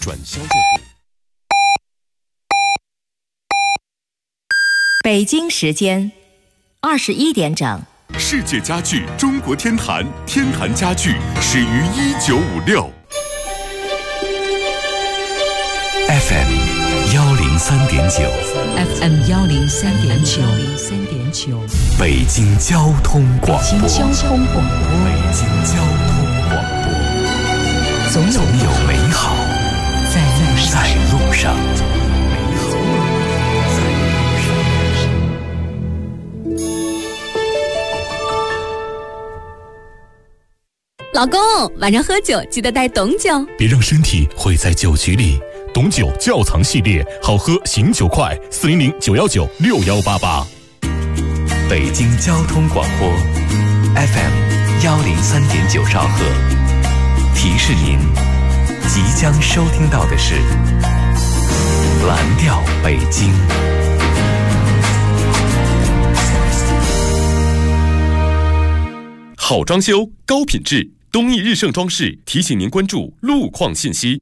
转销售部。 北京时间21点整。 世界家具中国天坛，天坛家具始于1956。 FM 103.9 FM 103.9 北京交通广播。 北京交通广播。 北京交通广播。总有美好在路上。 老公，晚上喝酒记得带董酒， 别让身体毁在酒局里。董酒窖藏系列，好喝醒酒快，400-919-6188。 北京交通广播 FM 103.9兆赫，提示您即将收听到的是蓝调北京。 好装修，高品质，东义日盛装饰提醒您关注路况信息。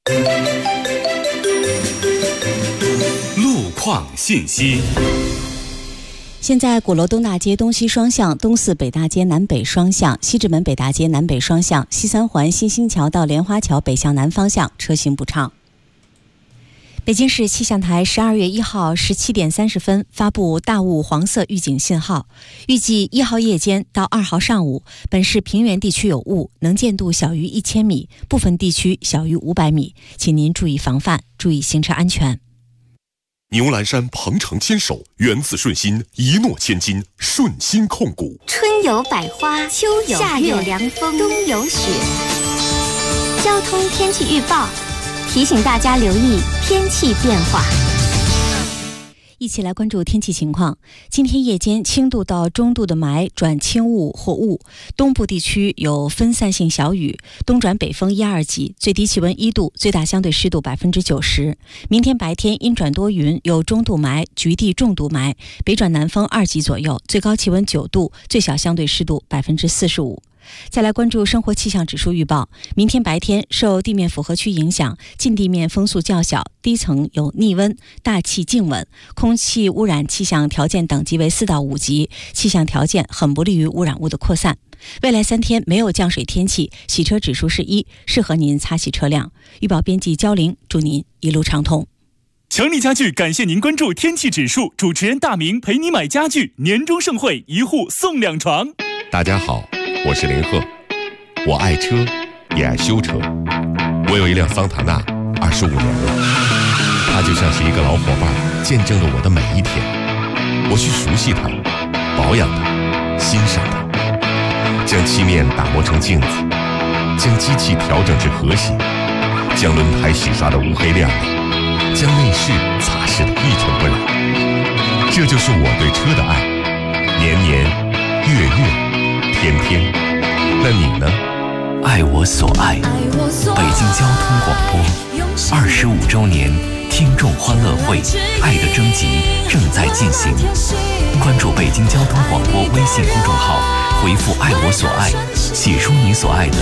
路况信息。 现在鼓楼东大街东西双向、东四北大街南北双向、西直门北大街南北双向、西三环新兴桥到莲花桥北向南方向车行不畅。北京市气象台12月1号17点30分发布大雾黄色预警信号，预计1号夜间到2号上午，本市平原地区有雾，能见度小于1000米，部分地区小于500米，请您注意防范，注意行车安全。 牛栏山鹏程牵手，源自顺心，一诺千金，顺心控股。 春有百花，秋有夏有凉风，冬有雪。交通天气预报提醒大家留意天气变化。 一起来关注天气情况。今天夜间轻度到中度的霾转轻雾或雾，东部地区有分散性小雨，东转北风1、2级，最低气温1度，最大相对湿度90%。明天白天阴转多云，有中度霾，局地重度霾，北转南风2级左右，最高气温9度，最小相对湿度45%。再来关注生活气象指数预报。明天白天受地面符合区影响，近地面风速较小，低层有逆温，大气静稳，空气污染气象条件等级为4到5级，气象条件很不利于污染物的扩散。未来3天没有降水天气，洗车指数是1，适合您擦洗车辆。预报编辑焦玲，祝您一路畅通。 强力家具感谢您关注天气指数，主持人大明陪你买家具，年终盛会1户送2床。 大家好，我是林鹤，我爱车，也爱修车。我有一辆桑塔纳，25年了，它就像是一个老伙伴，见证了我的每一天。我去熟悉它，保养它，欣赏它，将漆面打磨成镜子，将机器调整至和谐，将轮胎洗刷得乌黑亮丽，将内饰擦拭得一尘不染。这就是我对车的爱，年年月月天天。那你呢？ 爱我所爱，北京交通广播25周年听众欢乐会爱的征集正在进行，关注北京交通广播微信公众号，回复爱我所爱，写出你所爱的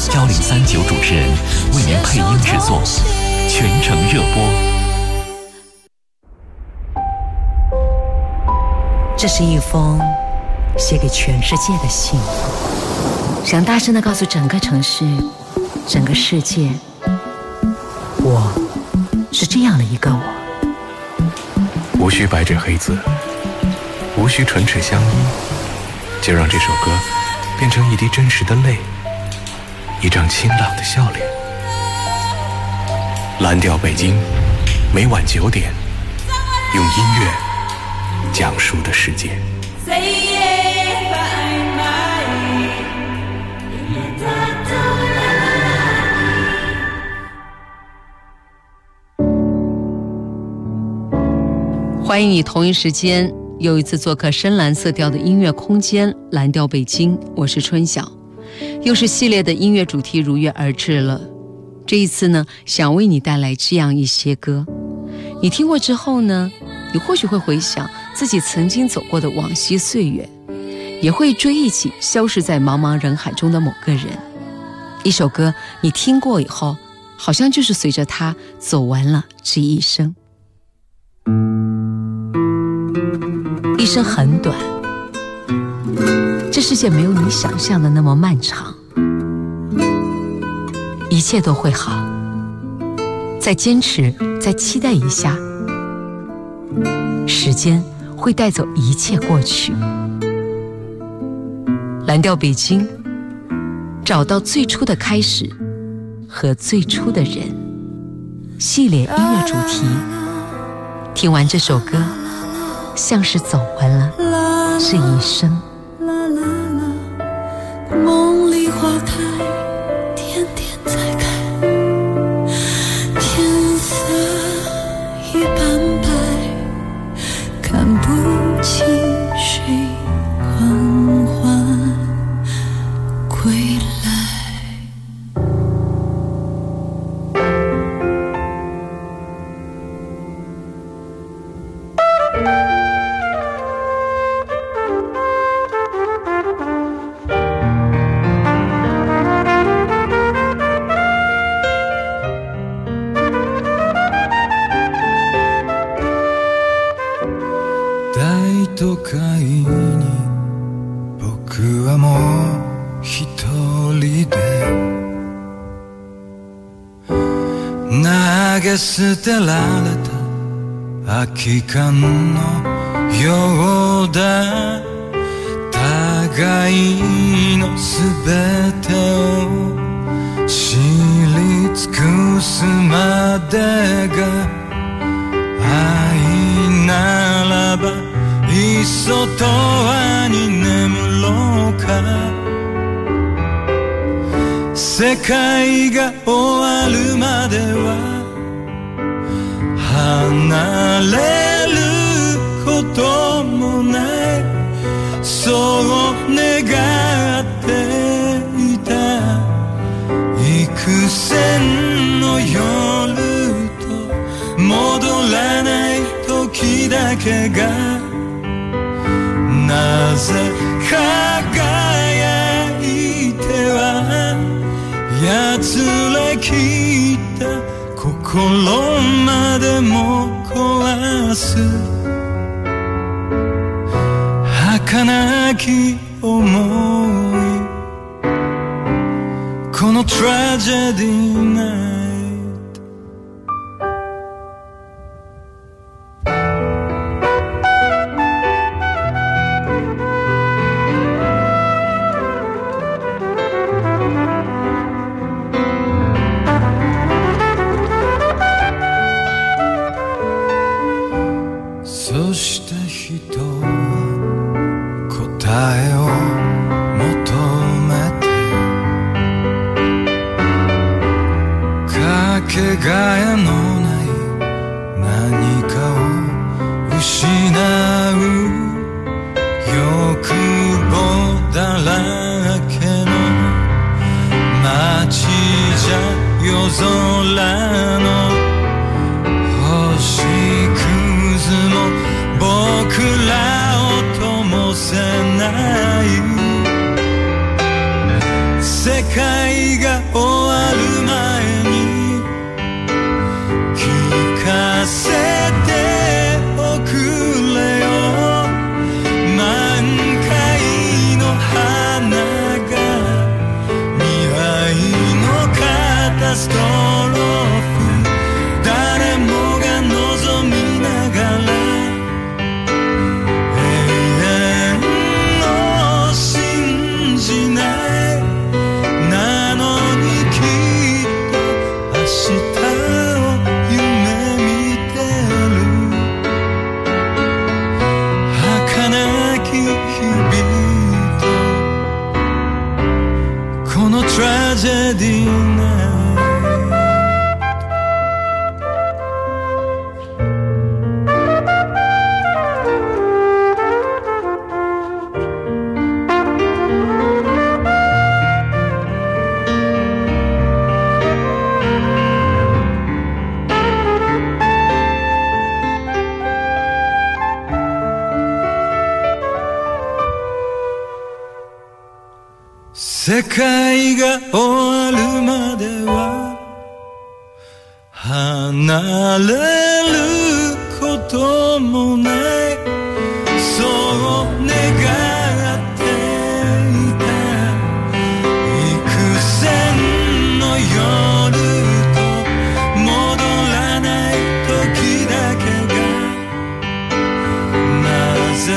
，1039主持人为您配音制作，全程热播。 这是一封写给全世界的信，想大声地告诉整个城市，整个世界，我是这样的一个我。 无需白纸黑字，无需唇齿相依，就让这首歌变成一滴真实的泪，一张清朗的笑脸。蓝调北京，每晚9点，用音乐讲述的世界。 欢迎你同一时间又一次做客深蓝色调的音乐空间蓝调北京，我是春晓。又是系列的音乐主题如约而至了。这一次呢，想为你带来这样一些歌，你听过之后呢，你或许会回想自己曾经走过的往昔岁月，也会追忆起消失在茫茫人海中的某个人。一首歌你听过以后， 好像就是随着他走完了这一生。一生很短，这世界没有你想象的那么漫长，一切都会好，再坚持，再期待一下，时间会带走一切过去。蓝调北京，找到最初的开始和最初的人系列音乐主题。听完这首歌，像是走完了这一生。 梦里花开，天天在开，天色已斑白，看不清谁缓缓归来。 都会に僕はもう一人で投げ捨てられた空き缶のようだ。互いの全てを知り尽くすまでが愛ならばいっそ永遠に眠ろうか。世界が終わるまでは離れることもない、そう願っていた。幾千の夜と戻らない時だけがなぜ輝いては奴らきった心までも壊す儚き思い。このトラジェディナイトそして人は答えを求めてかけがえのない何かを失う欲望だらけの街じゃ夜空の星屑も僕らを灯せない。世界が終わる前に聞かせておくれよ。満開の花が未来のカタストローフ、誰もが望みながらトラジェディナイト。世界が終わるまでは離れることもないそう願っていた幾千の夜と戻らない時だけがなぜ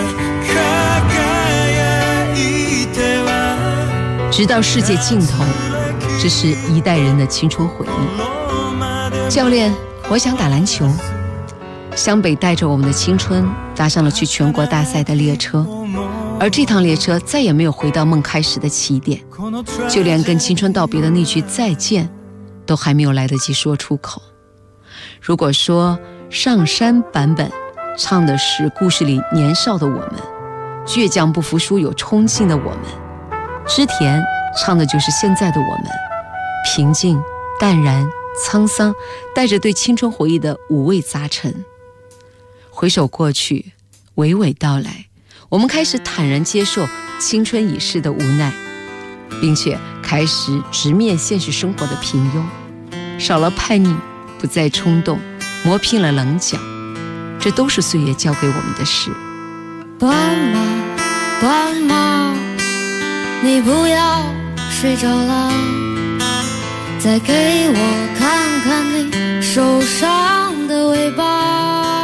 輝いては直到世界尽头，这是一代人的青春回忆。教练，我想打篮球。湘北带着我们的青春搭上了去全国大赛的列车，而这趟列车再也没有回到梦开始的起点，就连跟青春道别的那句再见都还没有来得及说出口。如果说上山版本唱的是故事里年少的我们，倔强不服输有冲劲的我们，织田唱的就是现在的我们，平静淡然沧桑，带着对青春回忆的五味杂陈。回首过去，娓娓道来，我们开始坦然接受青春已逝的无奈，并且开始直面现实生活的平庸，少了叛逆，不再冲动，磨平了棱角，这都是岁月教给我们的事。 斑马，斑马，你不要睡着了，再给我看看你受伤的尾巴。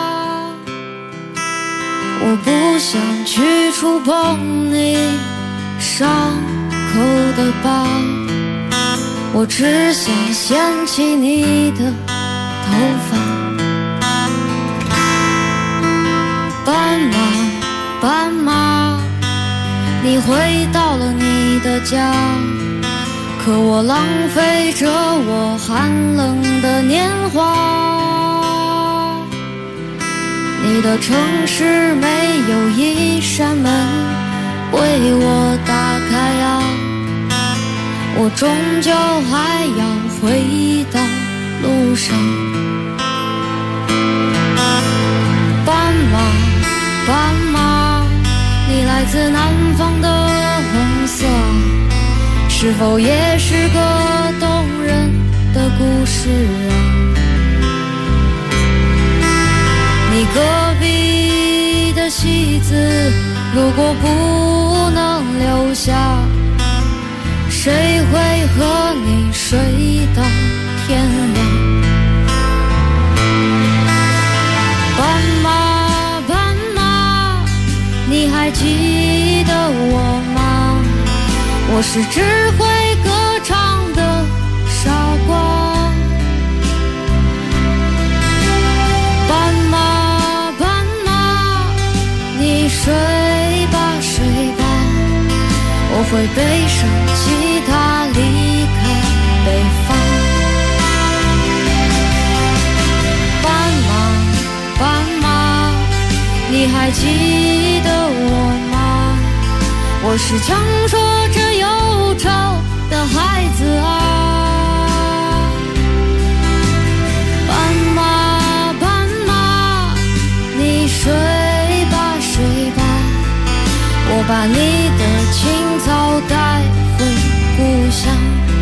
我不想去触碰你伤口的疤，我只想掀起你的头发。斑马，斑马，你回到了你的家，可我浪费着我寒冷的年华。你的城市没有一扇门为我打开呀，我终究还要回到路上。斑马，斑马，你来自南方的红色，是否也是个动人的故事啊？你隔壁的戏子如果不能留下，谁会和你睡到天亮？斑马，斑马，你还记得我吗？我是只会歌唱的傻瓜。斑马，斑马，你睡吧睡吧，我会背上吉他离开北方。斑马，斑马，你还记得我吗？我是讲说着忧愁的孩子啊。斑马，斑马，你睡吧睡吧，我把你的青草带回故乡。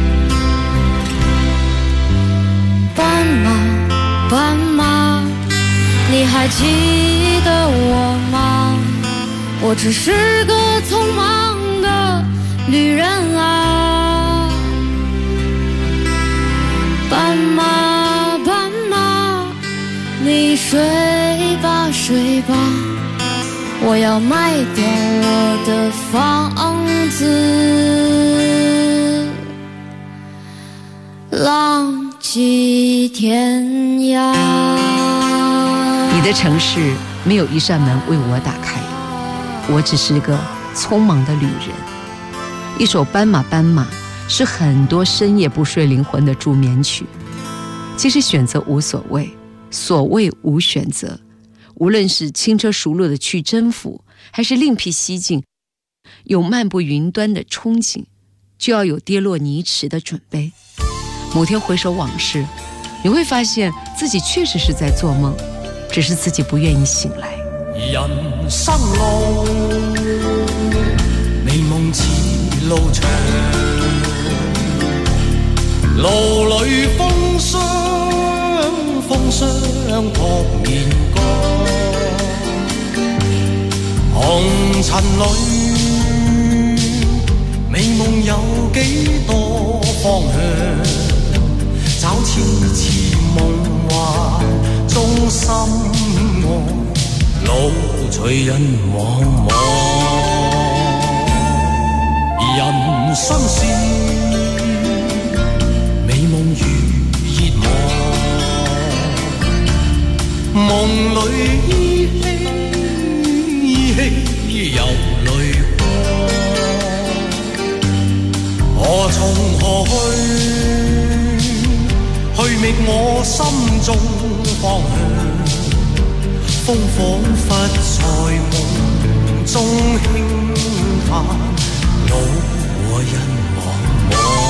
斑马，斑马，你还记得我吗？我只是个匆忙的旅人啊。斑马，斑马，你睡吧睡吧，我要卖掉我的房子，浪迹天涯。 你的城市没有一扇门为我打开，我只是个匆忙的旅人。一首《斑马斑马》是很多深夜不睡灵魂的助眠曲。其实选择无所谓，所谓无选择，无论是轻车熟路的去征服，还是另辟蹊径，有漫步云端的憧憬，就要有跌落泥池的准备。某天回首往事，你会发现自己确实是在做梦，只是自己不愿意醒来。 人生路，美夢似路長，路裏風霜相托面角，红尘里美梦有几多方向，找痴痴梦幻中心爱，路随人茫茫。人生是美梦如热望，梦里依稀有泪光。何从何去？去觅我心中方向。風彷彿在夢中輕嘆，路和人茫茫。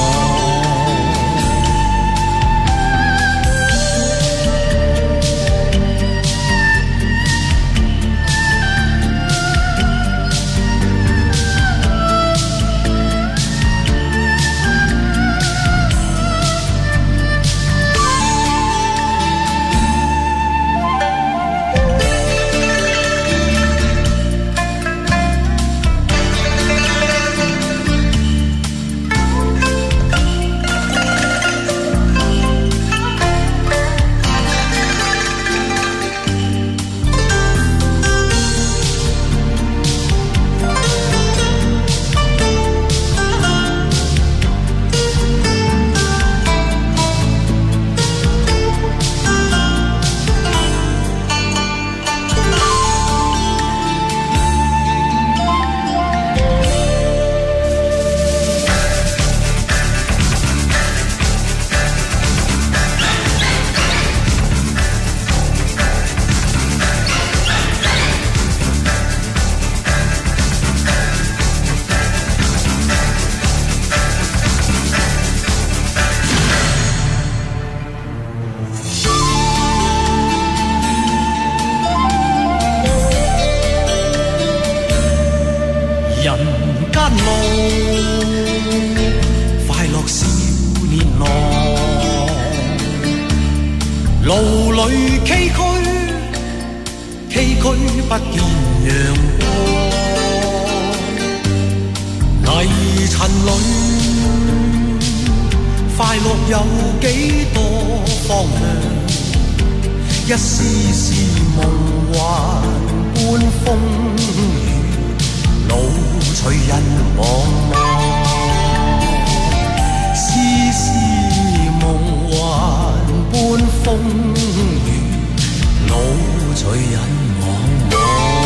不見陽光，泥塵裏快樂有幾多方向？一絲絲夢幻般風雨，路隨人茫茫。絲絲夢幻般風雨，路隨人茫茫。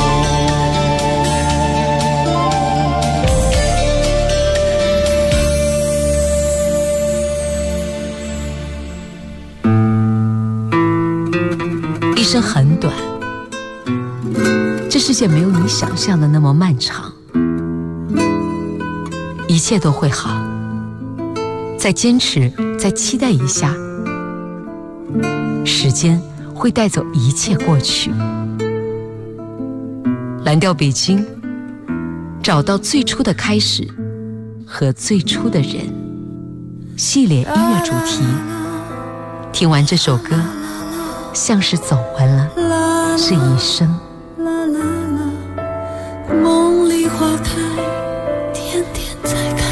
一生很短，这世界没有你想象的那么漫长，一切都会好。再坚持，再期待一下，时间会带走一切过去。蓝调北京，找到最初的开始和最初的人系列音乐主题。听完这首歌，像是走完了这一生。 梦里花开，天天在开，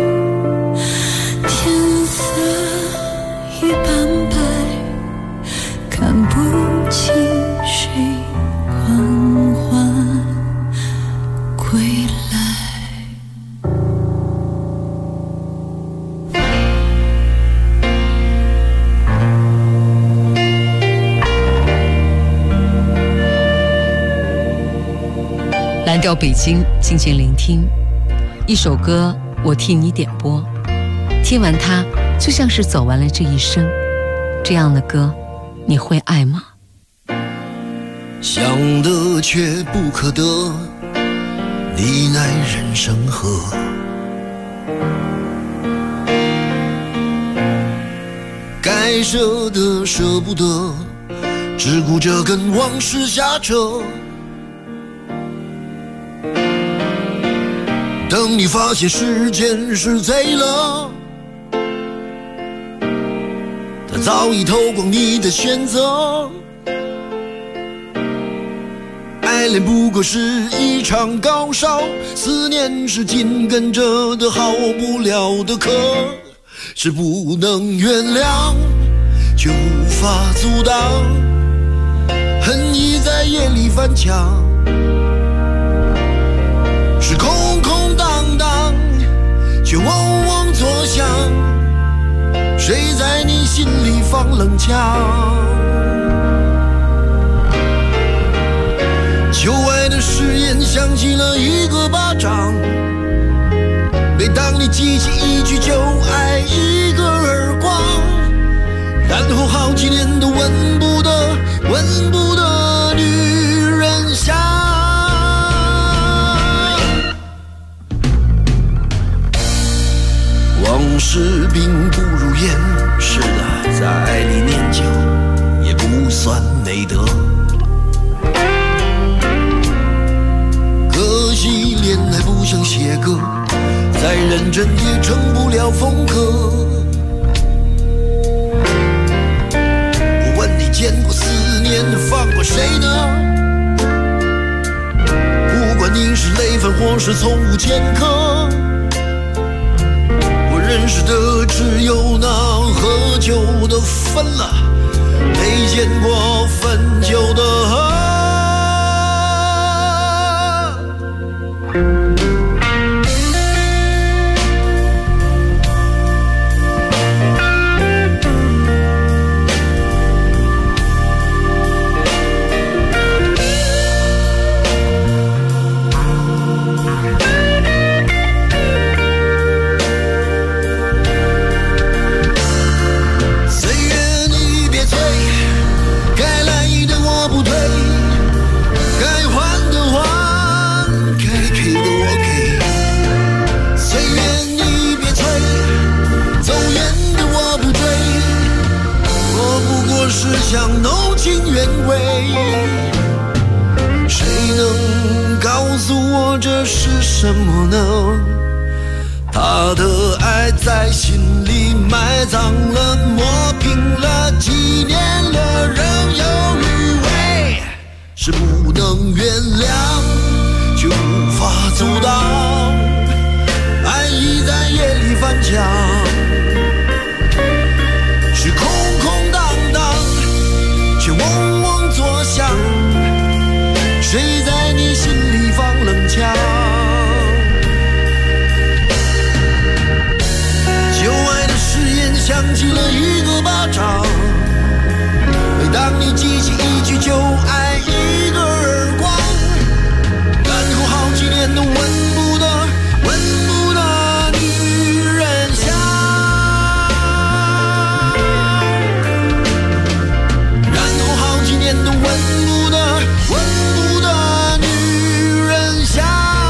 天色已斑白，看不清谁缓缓归来。 蓝调北京，静静聆听一首歌，我替你点播。听完它，就像是走完了这一生。这样的歌，你会爱吗？ 想得却不可得，你奈人生何？该舍的舍不得，只顾着跟往事瞎扯。等你发现时间是贼了， 他早已偷光你的选择。爱恋不过是一场高烧，思念是紧跟着的好不了的渴，是不能原谅却无法阻挡，恨意在夜里翻墙，是空空荡荡却嗡嗡作响，谁在你心里放冷枪？旧爱的誓言响起了一个巴掌，每当你记起一句就爱一个耳光，然后好几年都闻不得女人香。往事并不如烟，是的，在爱里念旧也不算美德。可惜恋爱不像写歌，再认真也成不了风格。我问你见过思念放过谁呢？不管你是累犯或是从无前科，我认识的只有那喝酒的分了，没见过分酒的喝。想弄清原委，谁能告诉我这是什么呢？他的爱在心里埋葬了，磨平了，几年了，仍有余味，是不能原谅却无法阻挡，爱意在夜里翻墙，是空空荡荡却嗡嗡作响，谁在你心里放冷枪？旧爱的誓言响起了一个巴掌，每当你记起一句就爱一个耳光，然后好几年都闻不得女人香。都闻不得女人香，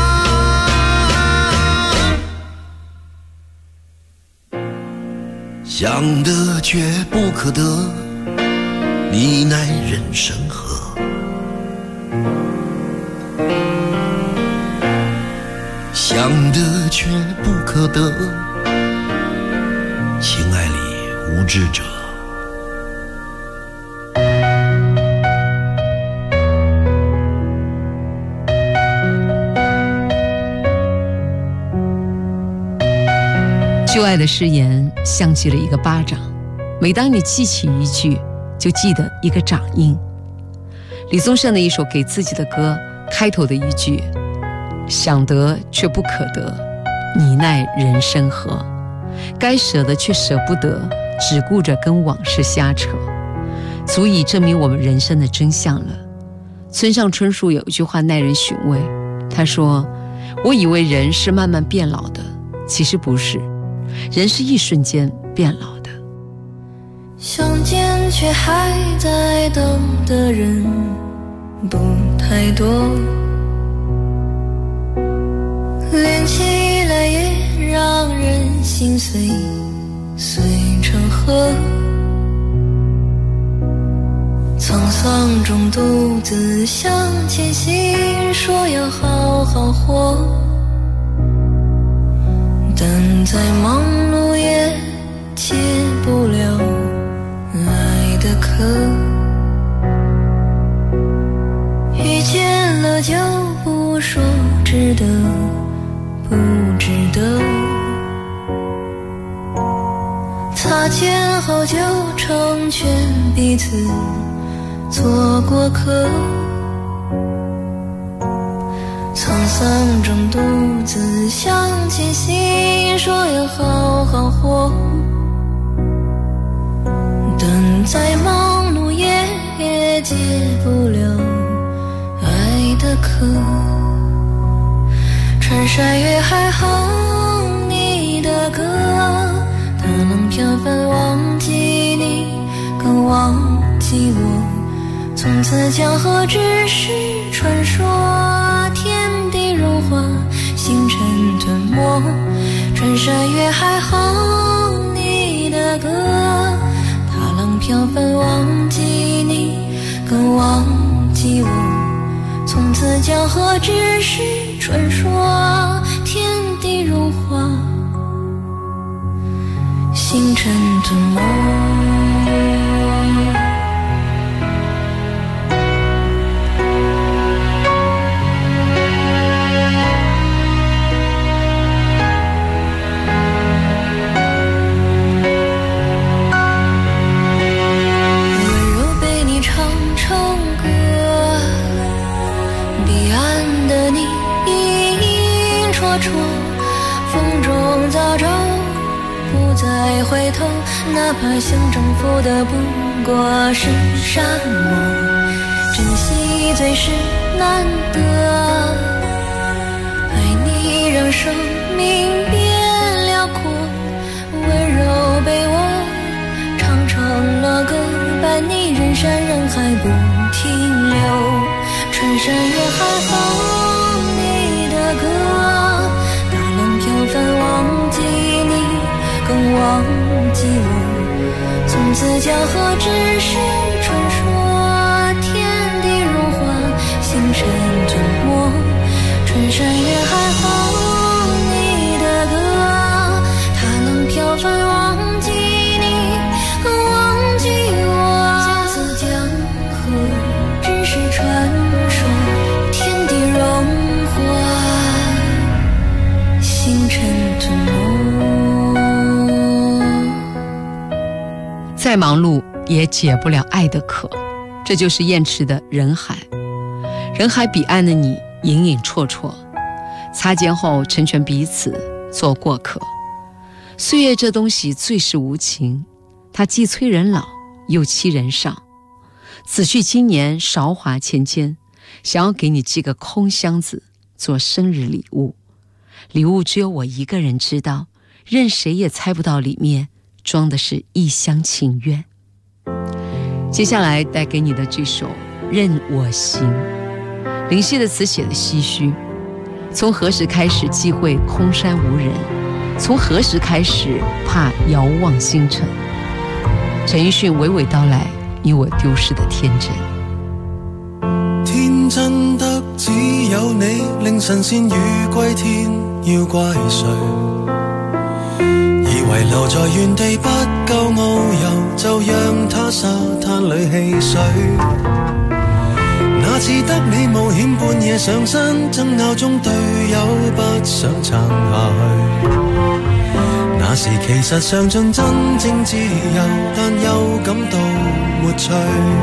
想得却不可得，你奈人生何？想得却不可得，情爱里无知者。 旧爱的誓言像极了一个巴掌，每当你记起一句就记得一个掌印。李宗盛的一首给自己的歌开头的一句，想得却不可得，你奈人生何？该舍的却舍不得，只顾着跟往事瞎扯，足以证明我们人生的真相了。村上春树有一句话耐人寻味，他说，我以为人是慢慢变老的，其实不是，人是一瞬间变老的。 相见却还在等的人不太多，连起来也让人心碎，碎成河。沧桑中独自向前行，说要好好活，但再忙碌也戒不了刻，遇见了就不说值得不值得，擦肩后就成全彼此做过客，沧桑中独自想起心，说要好好活，但再忙碌也解不了爱的渴，穿山越海哼你的歌，它能飘帆忘记你更忘记我，从此江河只是传说，天地融化星辰吞没，穿山越海哼你的歌，它能飘帆忘记你更忘记我，从此江河只是传说，天地融化星辰吞没。风中早朝不再回头，哪怕想征服的不过是沙漠，珍惜最是难得，爱你让生命变辽阔，温柔被我唱成了歌，伴你人山人海不停留，穿山越海哼你的歌，忘记你更忘记我，从此江河只是传说，天地融化星辰吞没，穿山越海哼你的歌，它能飘帆忘记你更忘记我，从此江河只是传说，天地融化星辰吞没。 再忙碌也解不了爱的渴，这就是燕池的人海。人海彼岸的你隐隐绰绰，擦肩后成全彼此做过客。岁月这东西最是无情，它既催人老又欺人少。子婿今年韶华千千，想要给你寄个空箱子做生日礼物，礼物只有我一个人知道，任谁也猜不到里面装的是一厢情愿。接下来带给你的这首《任我行》，林夕的词写的唏嘘。从何时开始忌讳空山无人？从何时开始怕遥望星辰？陈奕迅娓娓道来你我丢失的天真。 天真得只有你，令神仙魚歸天，要怪誰？以為留在原地不夠遨遊，就讓他沙灘裏戲水。那次得你冒險半夜上山，爭拗中隊友不想撐下去。那時其實嘗盡真正自由，但又感到沒趣。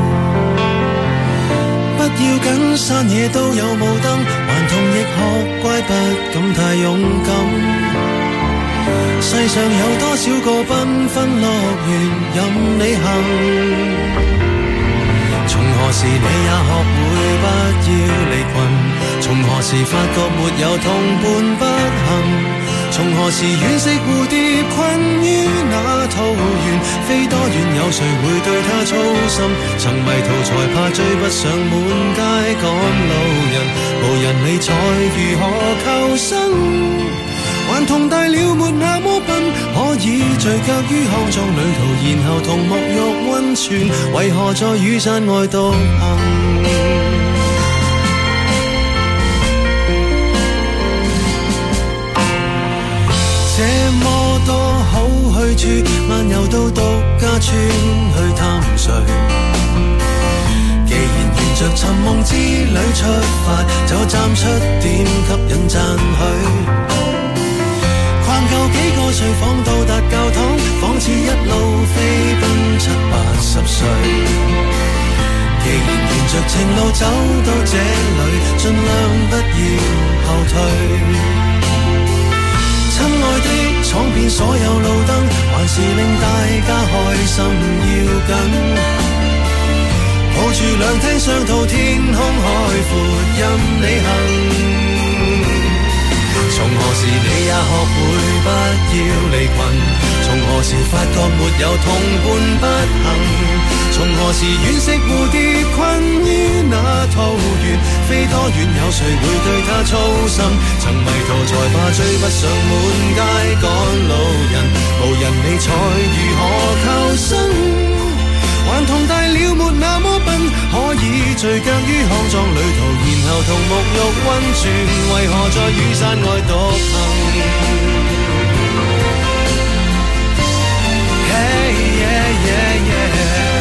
不要緊，山野都有霧燈，頑童亦學乖，不敢太勇敢。世上有多少個繽紛樂園任你行？從何時你也學會不要離群？從何時發覺沒有同伴不行？從何時惋惜蝴蝶困於那桃源，飛多遠有誰會對它操心？曾迷途才怕追不上滿街趕路人，無人理睬如何求生？還同大了沒那麼笨，可以聚腳於康莊旅途，然後同沐浴溫泉，為何在雨傘外獨行？這麼多好去處，漫遊到獨家村去探誰。既然沿着尋夢之旅出發，就站出點吸引讚許。逛夠幾個睡房到達教堂，仿似一路飛奔70-80歲。既然沿着情路走到這裏，盡量不要後退。親愛的，闖遍所有路燈，還是令大家開心要緊。抱住兩廳雙套，天空海闊任你行。從何時你也學會不要離群？從何時發覺沒有同伴不行？從何時惋惜蝴蝶困於那桃源？飛多遠有誰會對它操心？曾迷途才怕追不上滿街趕路人，無人理睬如何求生？還同大了沒那麼笨，可以聚腳於康莊旅途，然後同沐浴溫泉，為何在雨傘外獨行？Hey, yeah, yeah, yeah.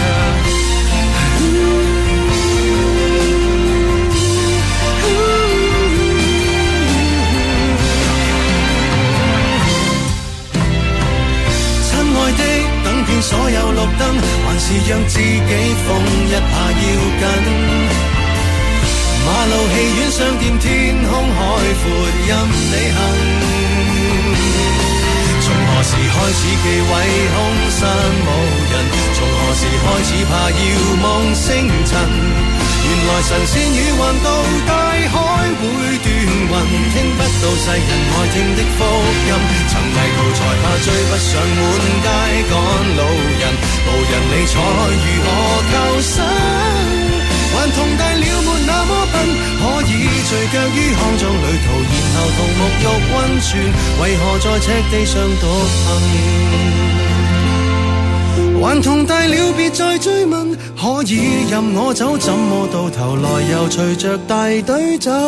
親愛的，等遍所有綠燈，還是讓自己瘋一下要緊。馬路、戲院、商店、天空海闊任你行。從何時開始忌諱空山無人？從何時開始怕遙望星塵？原來神仙魚橫渡大海會斷魂，聽不到世人愛聽的福音。曾迷途才怕追不上滿街趕路人，無人理睬如何求生？還同大了沒那麼笨，可以聚腳於康莊旅途，然後同沐浴溫泉，為何在赤地上獨行？還同大了別再追問，可以任我走，怎麼到頭來又隨着大隊走？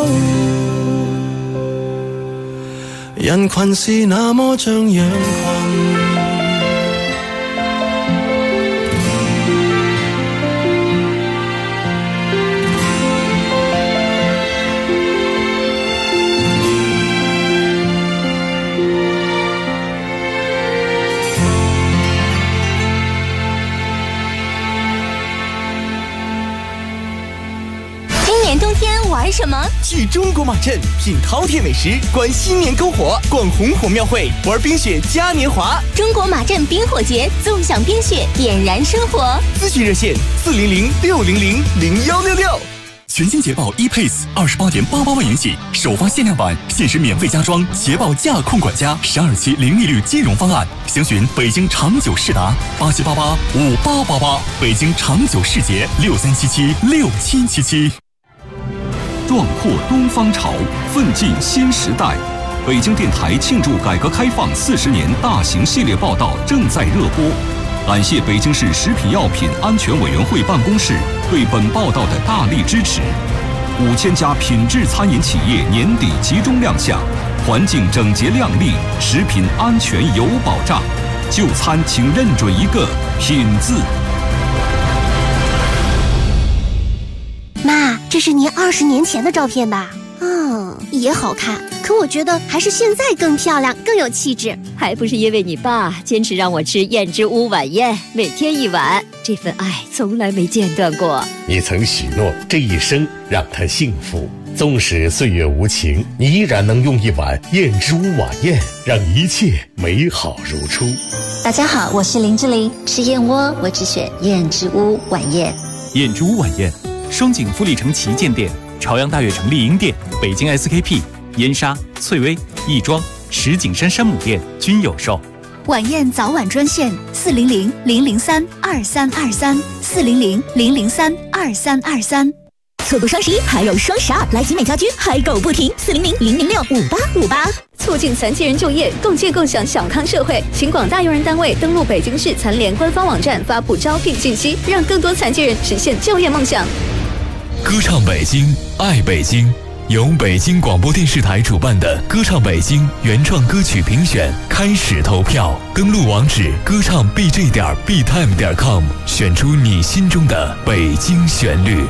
人群是那麼像羊群。 玩什么？ 去中国马镇品饕餮美食，观新年篝火，逛红火庙会，玩冰雪嘉年华。 中国马镇冰火节，纵享冰雪，点燃生活。 咨询热线400-600-0166。 全新捷豹 ePace28.88万元起，首发限量版，限时免费加装捷豹驾控管家12期零利率金融方案。详询北京长久世达87885888，北京长久世捷63776777。 壮阔东方潮，奋进新时代。北京电台庆祝改革开放40年大型系列报道正在热播。感谢北京市食品药品安全委员会办公室对本报道的大力支持。5000家品质餐饮企业年底集中亮相，环境整洁亮丽，食品安全有保障。就餐请认准一个品字。 妈，这是您20年前的照片吧？也好看，可我觉得还是现在更漂亮，更有气质。 还不是因为你爸坚持让我吃燕之屋晚宴，每天1碗，这份爱从来没间断过。 你曾许诺这一生让他幸福，纵使岁月无情，你依然能用1碗燕之屋晚宴，让一切美好如初。 大家好，我是林志玲，吃燕窝我只选燕之屋晚宴。 燕之屋晚宴，双井富力城旗舰店、朝阳大悦城丽婴店、北京 SKP、燕莎、翠微、亦庄、石景山山姆店均有售。 晚宴早晚专线400-003-2323，400-003-2323。错过双11还有双12，来集美家居嗨购不停，400-006-5858。 促进残疾人就业，共建共享小康社会。请广大用人单位登录北京市残联官方网站发布招聘信息，让更多残疾人实现就业梦想。 歌唱北京，爱北京， 由北京广播电视台主办的歌唱北京原创歌曲评选开始投票，登录网址歌唱 bj.btime.com， 选出你心中的北京旋律。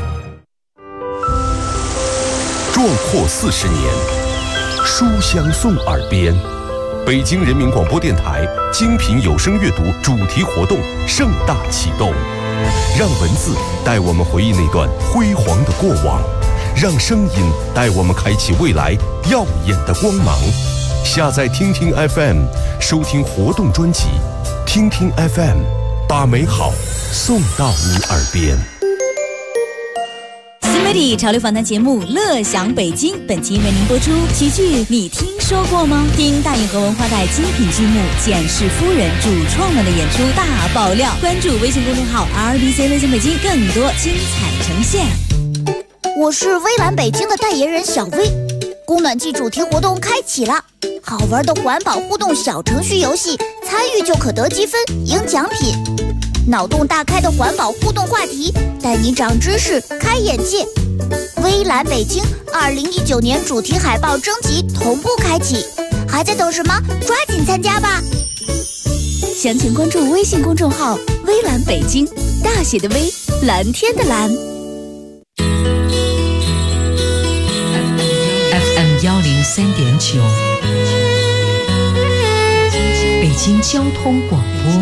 壮阔40年，书香送耳边。北京人民广播电台精品有声阅读主题活动盛大启动，让文字带我们回忆那段辉煌的过往，让声音带我们开启未来耀眼的光芒。下载听听 FM， 收听活动专辑。听听 FM， 把美好送到你耳边。 新媒体潮流访谈节目《乐享北京》，本期为您播出喜剧你听说过吗？听大银河文化台精品剧目《简氏夫人》主创们的演出大爆料，关注微信公众号 RBC 乐享北京，更多精彩呈现。 我是微蓝北京的代言人小薇，供暖季主题活动开启了，好玩的环保互动小程序游戏，参与就可得积分赢奖品。脑洞大开的环保互动话题，带你长知识开眼界。微蓝北京2019年主题海报征集同步开启，还在等什么？抓紧参加吧！详情关注微信公众号微蓝北京，大写的微，蓝天的蓝。 FM 103.9，北京交通广播，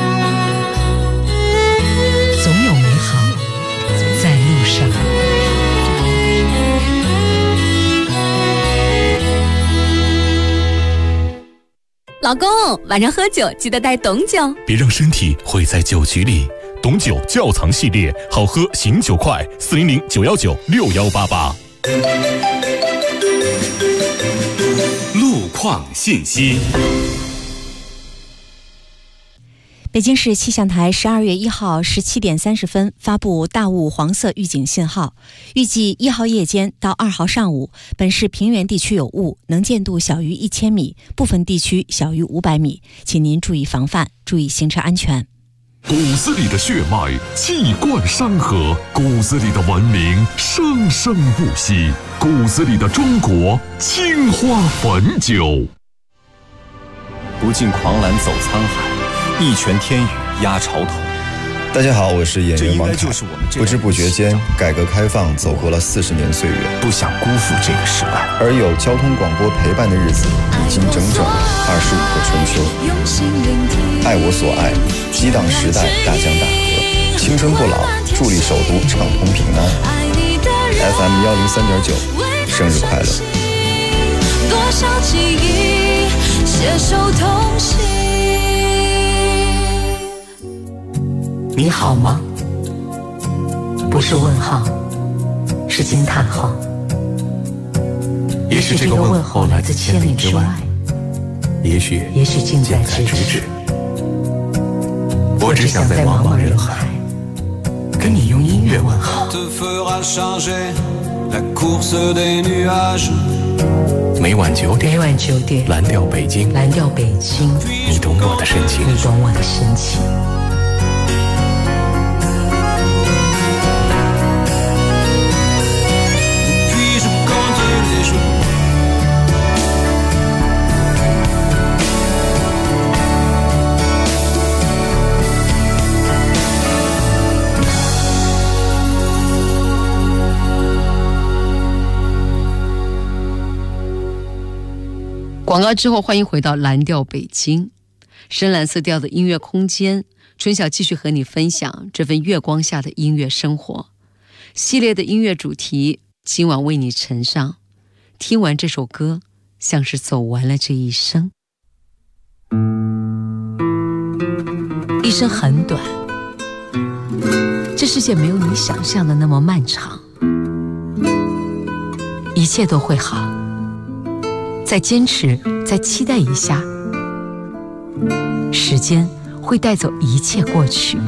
总有美好在路上。 老公，晚上喝酒记得带董酒， 别让身体毁在酒局里。董酒窖藏系列，好喝醒酒快，400-919-6188。 路况信息。 北京市气象台12月1号17点30分发布大雾黄色预警信号，预计1号夜间到2号上午，本市平原地区有雾，能见度小于1000米，部分地区小于500米，请您注意防范，注意行车安全。 骨子里的血脉气贯山河，骨子里的文明生生不息，骨子里的中国青花汾酒。 不尽狂澜走沧海，一拳天宇压潮头。 大家好，我是演员王凯。不知不觉间，改革开放走过了40年岁月， 不想辜负这个时代。 而有交通广播陪伴的日子，已经整整25个春秋。爱我所爱，激荡时代大江大河，青春不老，助力首都畅通平安。FM 103.9，生日快乐！ 多少记忆携手同行。 你好吗？不是问号，是惊叹号。 也许这个问候来自千里之外，也许近在咫尺。我只想在茫茫人海，跟你用音乐问好。每晚9点，蓝调北京，你懂我的深情。 广告之后，欢迎回到蓝调北京，深蓝色调的音乐空间。春晓继续和你分享这份月光下的音乐生活系列的音乐主题，今晚为你呈上。听完这首歌，像是走完了这一生。一生很短，这世界没有你想象的那么漫长，一切都会好。再坚持，再期待一下，时间会带走一切过去。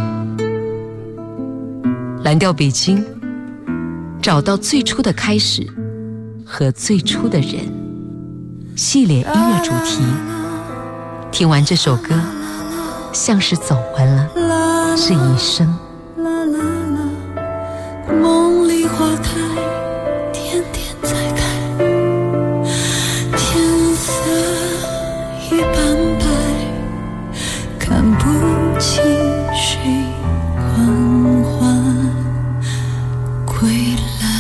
蓝调北京，找到最初的开始和最初的人系列音乐主题。听完这首歌，像是走完了这一生。 梦里花开，天天在开。 回来。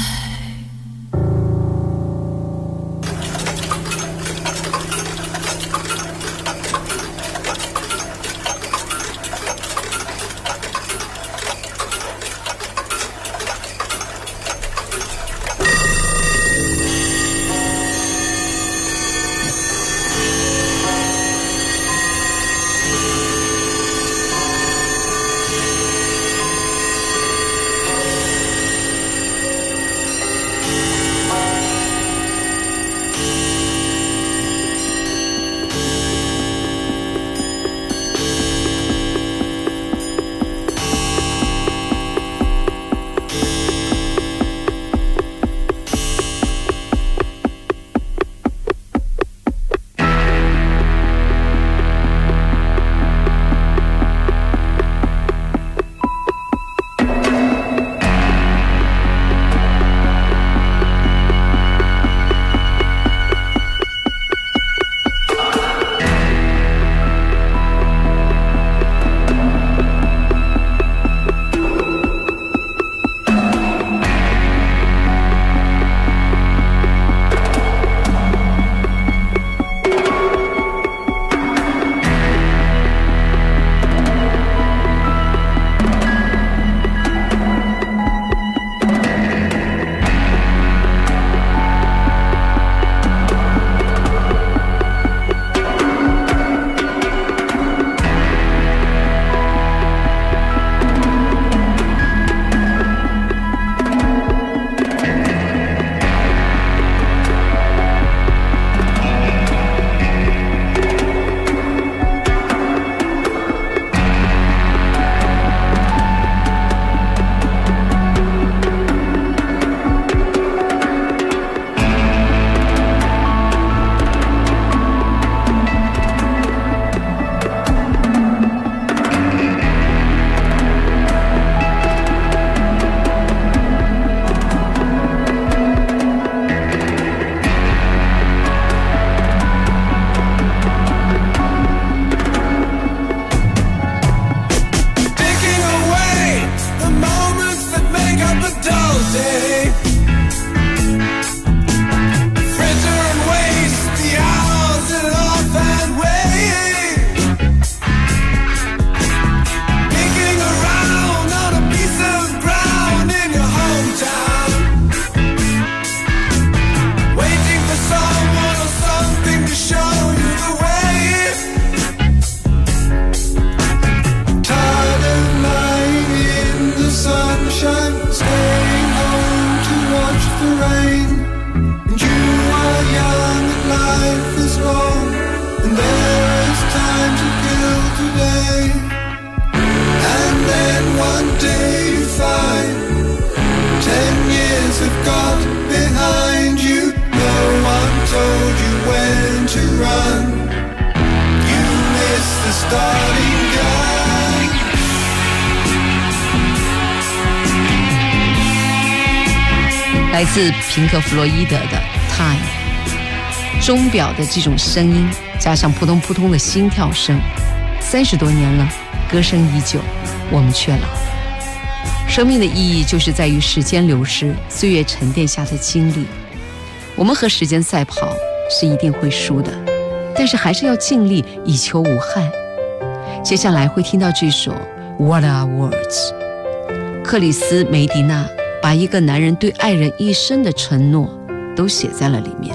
来自平克·弗洛伊德的 Time， 钟表的这种声音加上扑通扑通的心跳声，30多年了，歌声依旧，我们却老了。生命的意义就是在于时间流逝，岁月沉淀下的经历。我们和时间赛跑是一定会输的，但是还是要尽力以求无害。接下来会听到这首 What Are Words， 克里斯·梅迪纳把一个男人对爱人一生的承诺都写在了里面。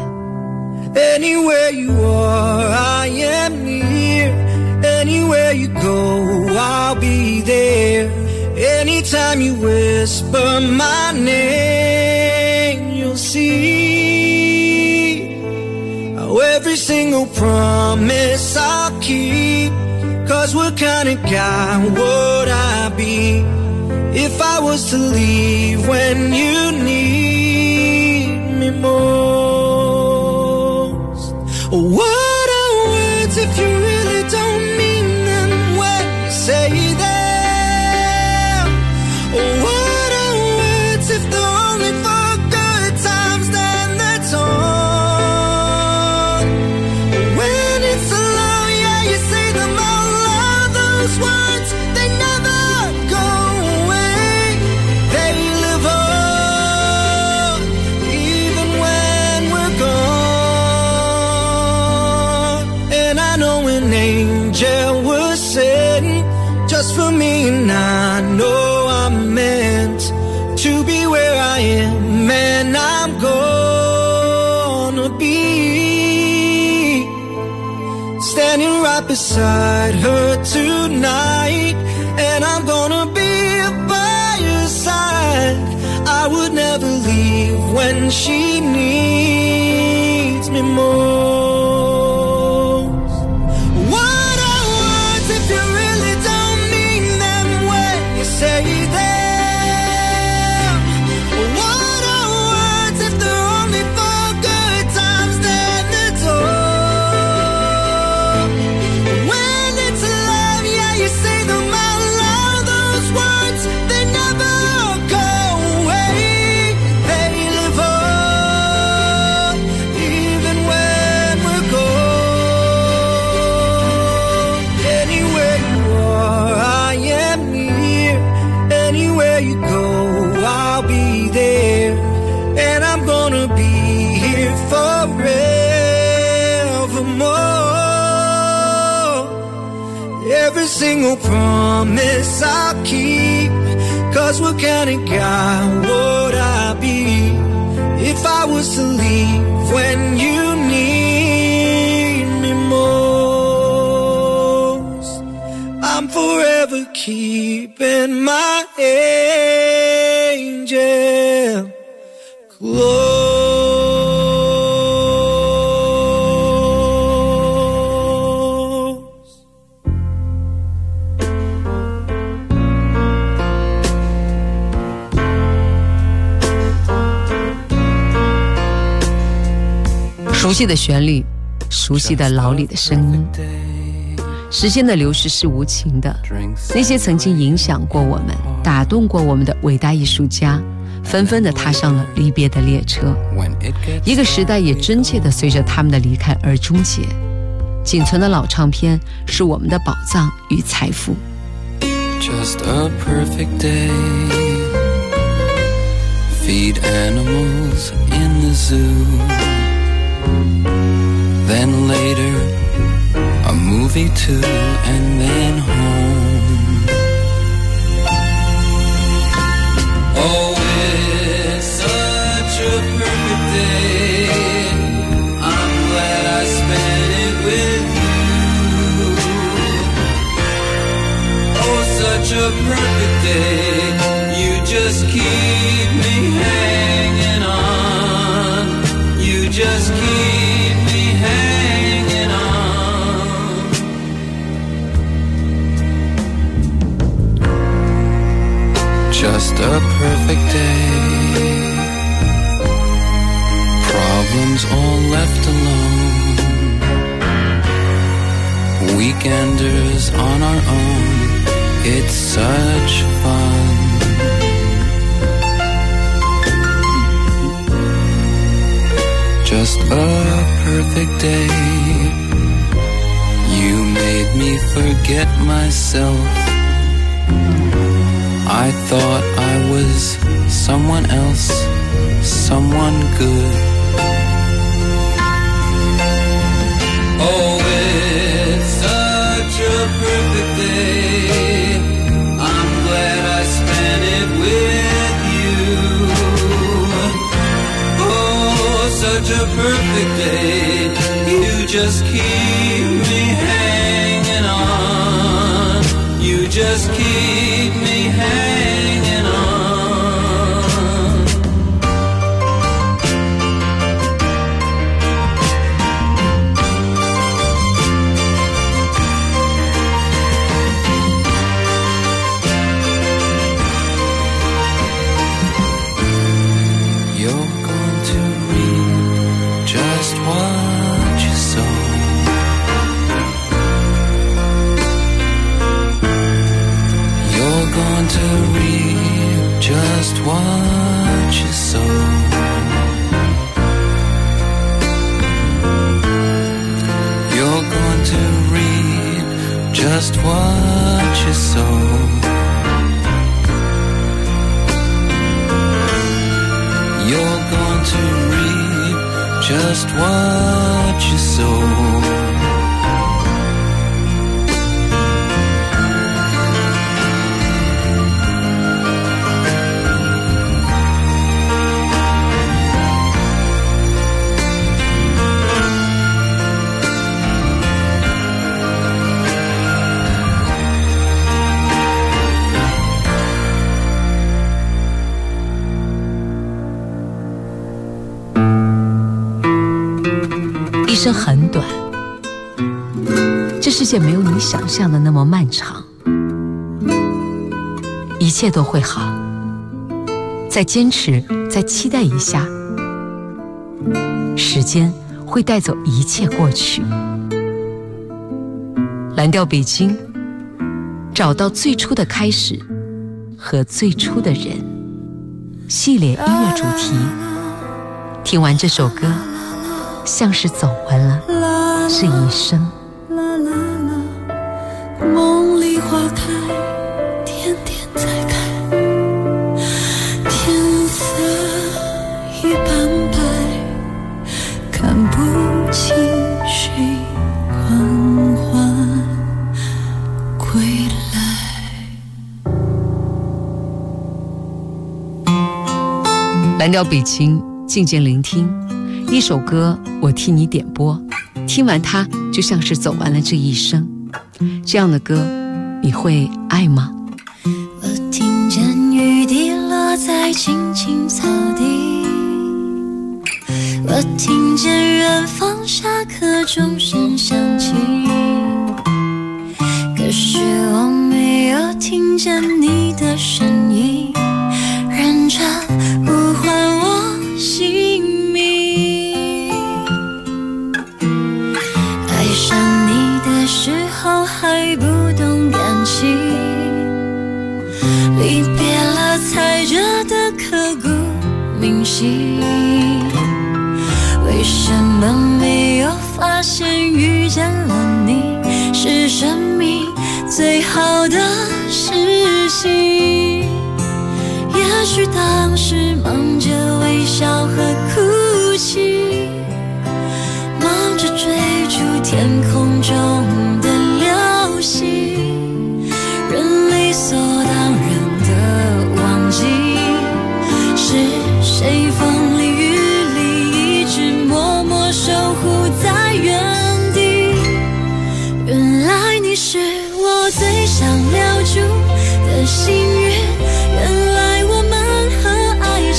Anywhere you are, I am near. Anywhere you go, I'll be there. Anytime you whisper my name, you'll see how every single promise I'll keep. 'Cause what kind of guy would I be if I was to leave when you need me most? What are words if you really don't mean them when you say them? What are words if they're only for good times, then they're torn? When it's alone, yeah, you say them out loud. Those words, they never go away. They live on. to be where I am, and I'm gonna be standing right beside her tonight, and I'm gonna be by her side. I would never leave when she needs me most. What are words if you really don't mean them when you say them? What are words if they're only for good times, then it's all? When it's love, yeah, you say them out loud. Those words, they never go away. They live on, even when we're gone. Anywhere you are, I am near. Anywhere you go, I'll be there. And I'm gonna be here forevermore. Every single promise I'll keep, 'cause what kind of guy would I be if I was to leave when you need me most? I'm forever keeping my angel close. 熟悉的旋律，熟悉的老李的声音。时间的流逝是无情的，那些曾经影响过我们、打动过我们的伟大艺术家，纷纷地踏上了离别的列车。一个时代也真切地随着他们的离开而终结。仅存的老唱片是我们的宝藏与财富。 Just a perfect day. Feed animals in the zoo. Then later, a movie too, and then home. Oh, it's such a perfect day. I'm glad I spent it with you. Oh, such a perfect day. You just keep me hanging on. You just keep me hanging on. Just a perfect day. Problems all left alone. Weekenders on our own. It's such fun. Just a perfect day. You made me forget myself. I thought I was someone else, someone good. Oh, it's such a perfect day. I'm glad I spent it with you. Oh, such a perfect day. You just keep me hanging on. You just keep me hanging on. You're going to reap just what you sow. You're going to reap just what you sow. You're going to reap just what you sow. You're going to reap just what you sow. 一生很短，这世界没有你想象的那么漫长，一切都会好。再坚持，再期待一下，时间会带走一切过去。蓝调北京，找到最初的开始和最初的人系列音乐主题。听完这首歌，像是走完了这一生。 梦里花开，天天在开，天色已斑白，看不清谁缓缓归来。 蓝调北京，静静聆听一首歌，我替你点播，听完它就像是走完了这一生。这样的歌你会爱吗？ 我听见雨滴落在青青草地，我听见远方下课钟声响起，可是我没有听见你的声音，认真呼唤我姓名。爱上你的时候还不懂感情，离别了才觉得刻骨铭心。为什么没有发现遇见了你是生命最好的事情？也许当时忙着微笑和哭泣，忙着追逐天空中的流星，人理所当然的忘记是谁风里雨里一直默默守护在原地。原来你是我最想留住的幸运，原来我们和爱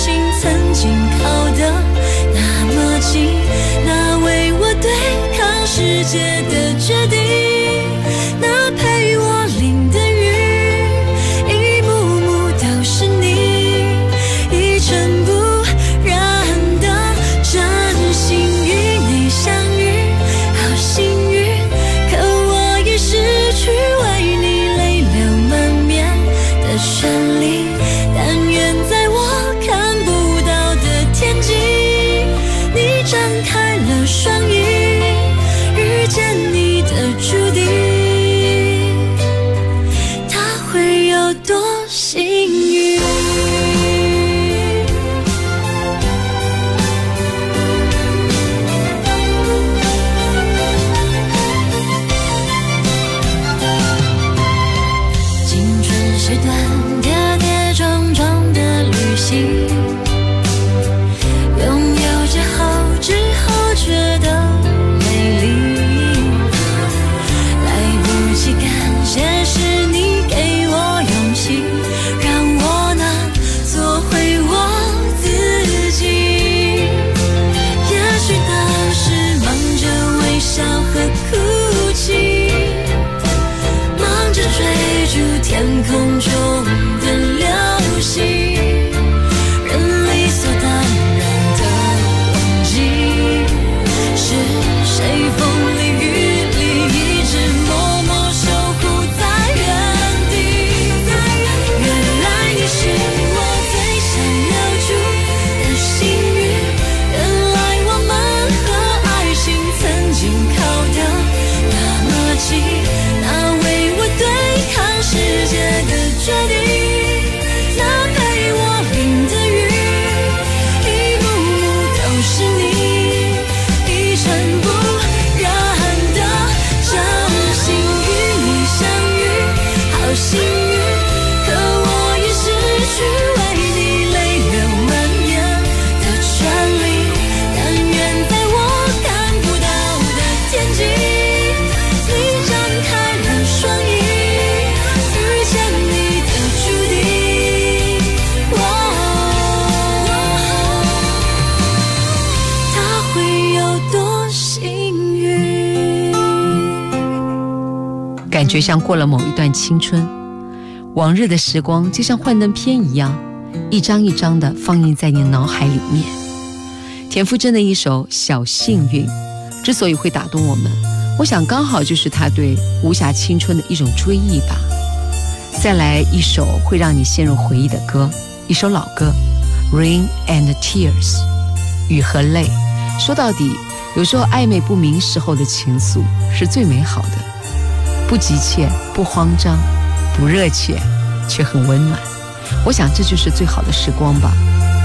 感觉像过了某一段青春。往日的时光就像幻灯片一样，一张一张的放映在你脑海里面。田馥甄的一首《小幸运》之所以会打动我们，我想刚好就是他对无暇青春的一种追忆吧。再来一首会让你陷入回忆的歌，一首老歌《Rain and Tears》，雨和泪。说到底，有时候暧昧不明时候的情愫是最美好的，不急切，不慌张，不热切，却很温暖。我想这就是最好的时光吧。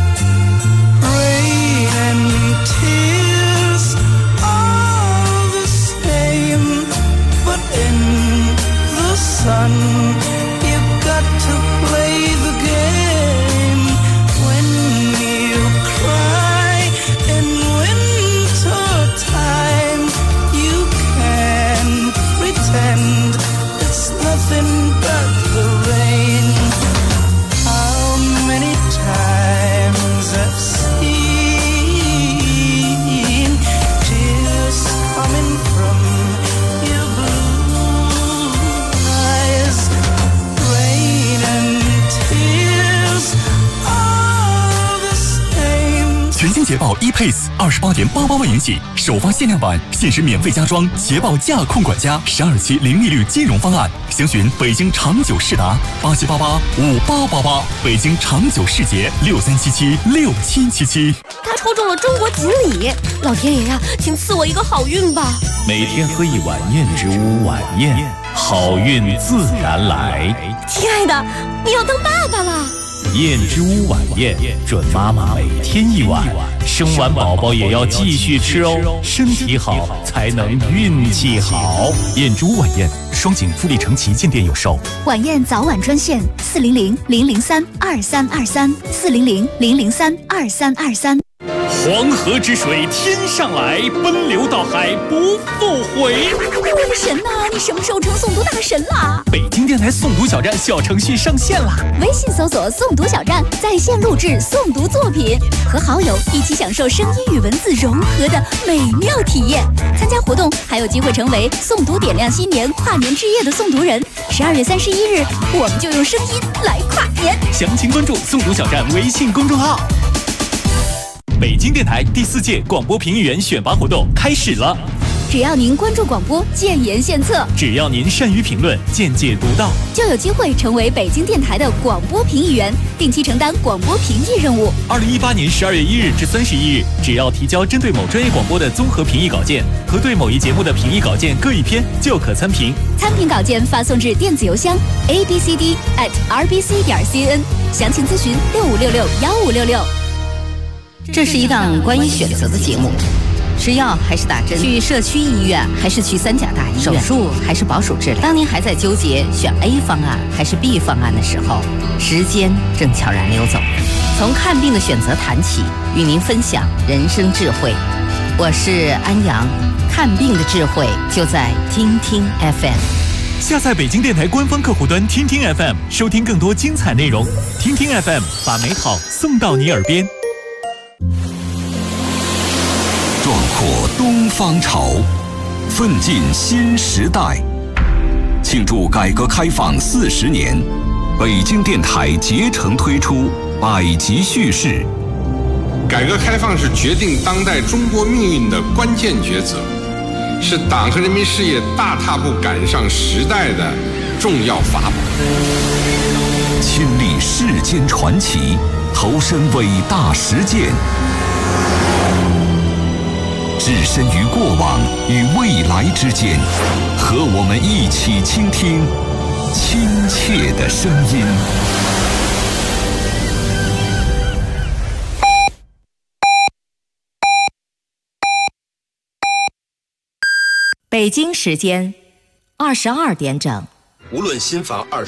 Rain and tears are the same, but in the sun you've got to play the game. When you cry in winter time, you can pretend it's nothing but the rain. How many times I've seen tears coming from your blue eyes. Rain and tears are the same. 全新捷豹 ePace28点88万元起，首发限量版，限时免费加装捷豹驾控管家12期零利率金融方案。详询北京长久世达87885888，北京长久世捷63776777。 他抽中了中国锦鲤，老天爷呀，请赐我一个好运吧！ 每天喝一碗燕之屋晚宴，好运自然来。 亲爱的，你要当爸爸了。 燕之屋晚宴，准妈妈每天一碗，生完宝宝也要继续吃哦，身体好才能运气好。燕之屋晚宴，双井富力城旗舰店有售。 晚宴早晚专线400-003-2323，400-003-2323。 黄河之水天上来，奔流到海不复回。 神呐，你什么时候成诵读大神啦？ 北京电台诵读小站小程序上线啦！ 微信搜索诵读小站，在线录制诵读作品，和好友一起享受声音与文字融合的美妙体验。参加活动还有机会成为诵读点亮新年跨年之夜的诵读人。12月31日，我们就用声音来跨年。 详情关注诵读小站微信公众号。北京电台第4届广播评议员选拔活动开始了。 只要您关注广播，建言献策； 只要您善于评论，见解独到， 就有机会成为北京电台的广播评议员，定期承担广播评议任务。 2018年12月1日至31日，只要提交针对某专业广播的综合评议稿件和对某一节目的评议稿件各一篇，就可参评。 参评稿件发送至电子邮箱 abcd@rbc.cn， 详情咨询65661566。 这是一档关于选择的节目。吃药还是打针？去社区医院还是去三甲大医院？手术还是保守治疗？当您还在纠结选 A 方案还是 B 方案的时候，时间正悄然溜走。从看病的选择谈起，与您分享人生智慧。我是安阳，看病的智慧就在听听 FM。 下载北京电台官方客户端听听 FM， 收听更多精彩内容。听听 FM， 把美好送到你耳边。 壮阔东方潮，奋进新时代。庆祝改革开放40年，北京电台竭诚推出百集叙事。 改革开放是决定当代中国命运的关键抉择，是党和人民事业大踏步赶上时代的重要法宝。 亲历世间传奇，投身伟大实践。置身于过往与未来之间，和我们一起倾听亲切的声音。 北京时间22点整。 无论心房20